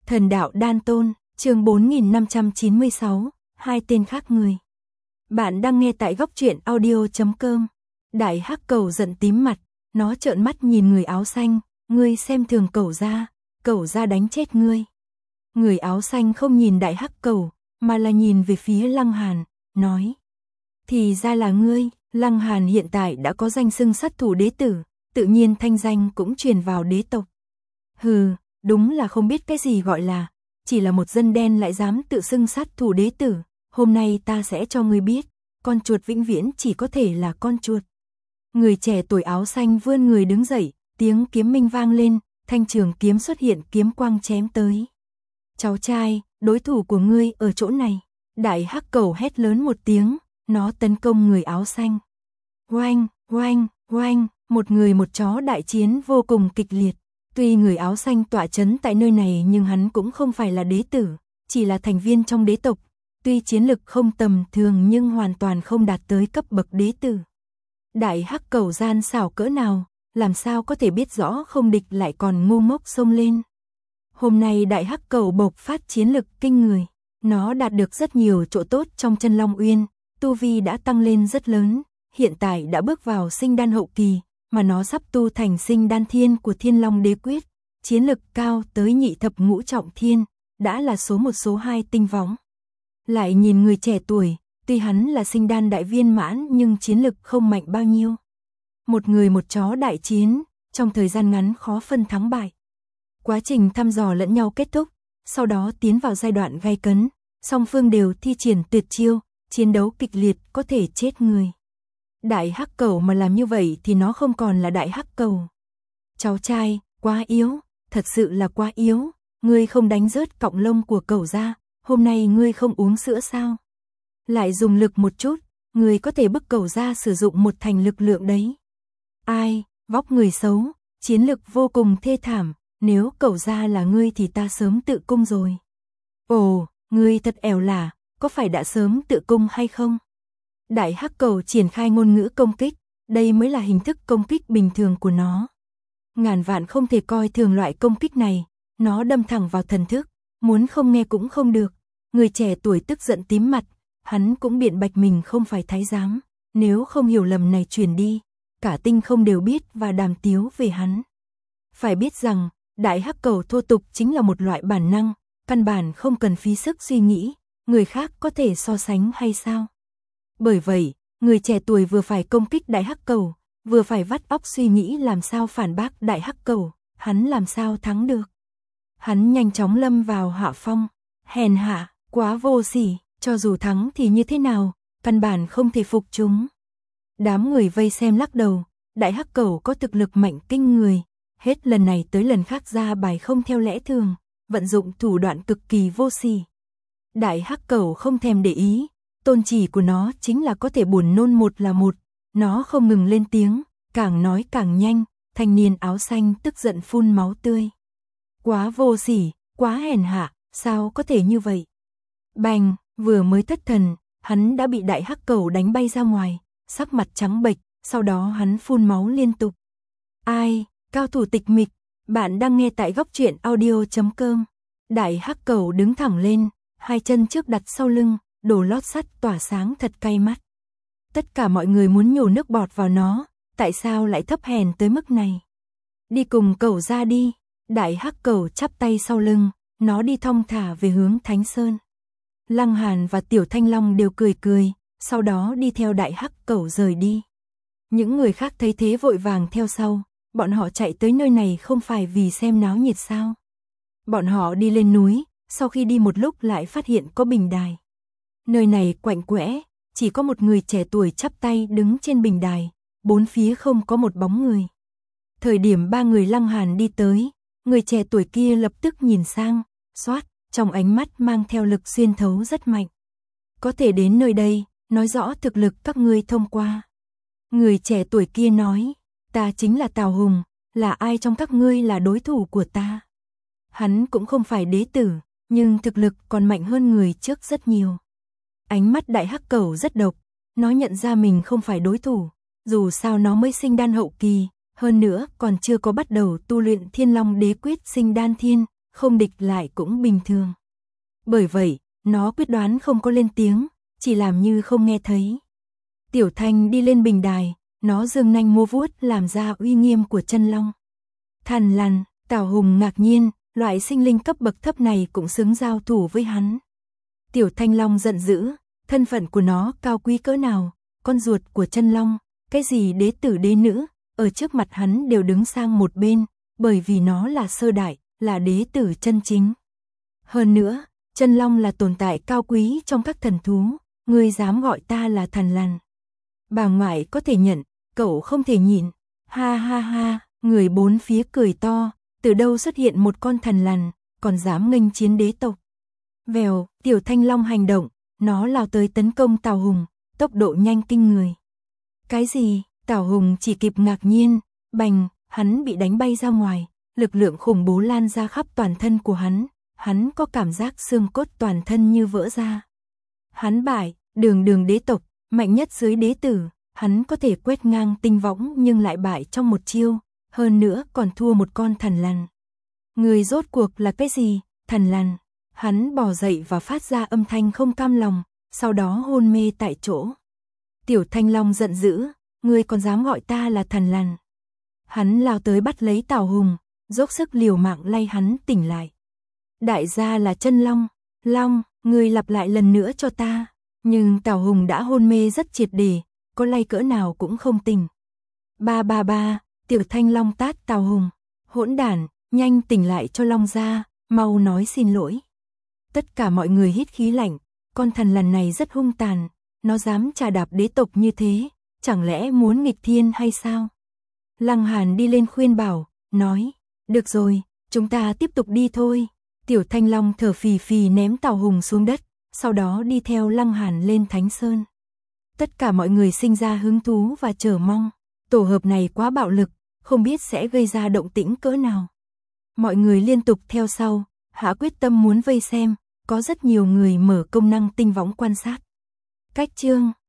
Thần đạo đan tôn, chương 4596, hai tên khác người. Bạn đang nghe tại góc truyện audio.com. Đại hắc cầu giận tím mặt, nó trợn mắt nhìn người áo xanh, ngươi xem thường cẩu gia đánh chết ngươi. Người áo xanh không nhìn đại hắc cầu, mà là nhìn về phía Lăng Hàn, nói. Thì ra là ngươi, Lăng Hàn hiện tại đã có danh xưng sát thủ đế tử, tự nhiên thanh danh cũng truyền vào đế tộc. Hừ, đúng là không biết cái gì gọi là, chỉ là một dân đen lại dám tự xưng sát thủ đế tử, hôm nay ta sẽ cho ngươi biết, con chuột vĩnh viễn chỉ có thể là con chuột. Người trẻ tuổi áo xanh vươn người đứng dậy, tiếng kiếm minh vang lên, thanh trường kiếm xuất hiện, kiếm quang chém tới. Cháu trai, đối thủ của ngươi ở chỗ này. Đại hắc cầu hét lớn một tiếng, nó tấn công người áo xanh. Oanh, oanh, oanh, một người một chó đại chiến vô cùng kịch liệt. Tuy người áo xanh tọa chấn tại nơi này nhưng hắn cũng không phải là đế tử, chỉ là thành viên trong đế tộc. Tuy chiến lực không tầm thường nhưng hoàn toàn không đạt tới cấp bậc đế tử. Đại hắc cầu gian xảo cỡ nào, làm sao có thể biết rõ không địch lại còn ngu ngốc xông lên. Hôm nay đại hắc cầu bộc phát chiến lực kinh người, nó đạt được rất nhiều chỗ tốt trong chân Long Uyên, tu vi đã tăng lên rất lớn, hiện tại đã bước vào sinh đan hậu kỳ, mà nó sắp tu thành sinh đan thiên của Thiên Long Đế Quyết, chiến lực cao tới nhị thập ngũ trọng thiên, đã là số 1 số 2 tinh võng. Lại nhìn người trẻ tuổi, tuy hắn là sinh đan đại viên mãn nhưng chiến lực không mạnh bao nhiêu. Một người một chó đại chiến, trong thời gian ngắn khó phân thắng bại. Quá trình thăm dò lẫn nhau kết thúc, sau đó tiến vào giai đoạn gay cấn, song phương đều thi triển tuyệt chiêu, chiến đấu kịch liệt có thể chết người. Đại hắc cầu mà làm như vậy thì nó không còn là đại hắc cầu. Cháu trai, quá yếu, thật sự là quá yếu, ngươi không đánh rớt cọng lông của cẩu ra, hôm nay ngươi không uống sữa sao? Lại dùng lực một chút, ngươi có thể bức cẩu ra sử dụng một thành lực lượng đấy. Ai, vóc người xấu, chiến lực vô cùng thê thảm, nếu cẩu ra là ngươi thì ta sớm tự cung rồi. Ồ, ngươi thật ẻo lả, có phải đã sớm tự cung hay không? Đại hắc cầu triển khai ngôn ngữ công kích, đây mới là hình thức công kích bình thường của nó. Ngàn vạn không thể coi thường loại công kích này, nó đâm thẳng vào thần thức, muốn không nghe cũng không được. Người trẻ tuổi tức giận tím mặt, hắn cũng biện bạch mình không phải thái giám, nếu không hiểu lầm này truyền đi, cả tinh không đều biết và đàm tiếu về hắn. Phải biết rằng, đại hắc cầu thô tục chính là một loại bản năng, căn bản không cần phí sức suy nghĩ, người khác có thể so sánh hay sao? Bởi vậy, người trẻ tuổi vừa phải công kích đại hắc cầu, vừa phải vắt óc suy nghĩ làm sao phản bác đại hắc cầu, hắn làm sao thắng được. Hắn nhanh chóng lâm vào hạ phong, hèn hạ, quá vô sỉ, cho dù thắng thì như thế nào, căn bản không thể phục chúng. Đám người vây xem lắc đầu, đại hắc cầu có thực lực mạnh kinh người, hết lần này tới lần khác ra bài không theo lẽ thường, vận dụng thủ đoạn cực kỳ vô sỉ. Đại hắc cầu không thèm để ý, tôn chỉ của nó chính là có thể buồn nôn một là một, nó không ngừng lên tiếng, càng nói càng nhanh, thanh niên áo xanh tức giận phun máu tươi. Quá vô sỉ, quá hèn hạ, sao có thể như vậy? Bành, vừa mới thất thần, hắn đã bị đại hắc cầu đánh bay ra ngoài, sắc mặt trắng bệch, sau đó hắn phun máu liên tục. Ai, cao thủ tịch mịch, bạn đang nghe tại góc truyện audio.com. Đại hắc cầu đứng thẳng lên, hai chân trước đặt sau lưng, đồ lót sắt tỏa sáng thật cay mắt. Tất cả mọi người muốn nhổ nước bọt vào nó, tại sao lại thấp hèn tới mức này? Đi cùng cẩu ra đi. Đại hắc cầu chắp tay sau lưng, nó đi thong thả về hướng Thánh Sơn. Lăng Hàn và Tiểu Thanh Long đều cười cười, sau đó đi theo đại hắc cầu rời đi. Những người khác thấy thế vội vàng theo sau, bọn họ chạy tới nơi này không phải vì xem náo nhiệt sao? Bọn họ đi lên núi, sau khi đi một lúc lại phát hiện có bình đài. Nơi này quạnh quẽ, chỉ có một người trẻ tuổi chắp tay đứng trên bình đài, bốn phía không có một bóng người. Thời điểm ba người Lăng Hàn đi tới, người trẻ tuổi kia lập tức nhìn sang, xoát, trong ánh mắt mang theo lực xuyên thấu rất mạnh. Có thể đến nơi đây, nói rõ thực lực các ngươi thông qua. Người trẻ tuổi kia nói, ta chính là Tào Hùng, là ai trong các ngươi là đối thủ của ta? Hắn cũng không phải đế tử, nhưng thực lực còn mạnh hơn người trước rất nhiều. Ánh mắt đại hắc cầu rất độc, nó nhận ra mình không phải đối thủ, dù sao nó mới sinh đan hậu kỳ, hơn nữa còn chưa có bắt đầu tu luyện Thiên Long Đế Quyết sinh đan thiên, không địch lại cũng bình thường. Bởi vậy, nó quyết đoán không có lên tiếng, chỉ làm như không nghe thấy. Tiểu Thanh đi lên bình đài, nó giương nanh múa vuốt làm ra uy nghiêm của chân long. Thằn lằn, Tào Hùng ngạc nhiên, loại sinh linh cấp bậc thấp này cũng xứng giao thủ với hắn. Tiểu Thanh Long giận dữ, thân phận của nó cao quý cỡ nào, con ruột của chân long, cái gì đế tử đế nữ, ở trước mặt hắn đều đứng sang một bên, bởi vì nó là sơ đại, là đế tử chân chính. Hơn nữa, chân long là tồn tại cao quý trong các thần thú, ngươi dám gọi ta là thằn lằn. Bà ngoại có thể nhận, cậu không thể nhịn. Ha ha ha, người bốn phía cười to, từ đâu xuất hiện một con thằn lằn, còn dám nghênh chiến đế tộc. Vèo, Tiểu Thanh Long hành động, nó lao tới tấn công Tào Hùng, tốc độ nhanh kinh người. Cái gì? Tào Hùng chỉ kịp ngạc nhiên, bành, hắn bị đánh bay ra ngoài, lực lượng khủng bố lan ra khắp toàn thân của hắn có cảm giác xương cốt toàn thân như vỡ ra. Hắn bại, đường đế tộc, mạnh nhất dưới đế tử, hắn có thể quét ngang tinh võng nhưng lại bại trong một chiêu, hơn nữa còn thua một con thằn lằn. Người rốt cuộc là cái gì? Thằn lằn. Hắn bò dậy và phát ra âm thanh không cam lòng, sau đó hôn mê tại chỗ. Tiểu Thanh Long giận dữ, ngươi còn dám gọi ta là thằn lằn. Hắn lao tới bắt lấy Tào Hùng, dốc sức liều mạng lay hắn tỉnh lại. Đại gia là chân long, long, ngươi lặp lại lần nữa cho ta. Nhưng Tào Hùng đã hôn mê rất triệt để, có lay cỡ nào cũng không tỉnh. Ba, Tiểu Thanh Long tát Tào Hùng, hỗn đản, nhanh tỉnh lại cho long gia, mau nói xin lỗi. Tất cả mọi người hít khí lạnh, con thằn lằn này rất hung tàn, nó dám trà đạp đế tộc như thế, chẳng lẽ muốn nghịch thiên hay sao? Lăng Hàn đi lên khuyên bảo, nói, được rồi, chúng ta tiếp tục đi thôi. Tiểu Thanh Long thở phì phì ném Tào Hùng xuống đất, sau đó đi theo Lăng Hàn lên Thánh Sơn. Tất cả mọi người sinh ra hứng thú và chờ mong, tổ hợp này quá bạo lực, không biết sẽ gây ra động tĩnh cỡ nào. Mọi người liên tục theo sau, hạ quyết tâm muốn vây xem, có rất nhiều người mở công năng tinh võng quan sát. Cách chương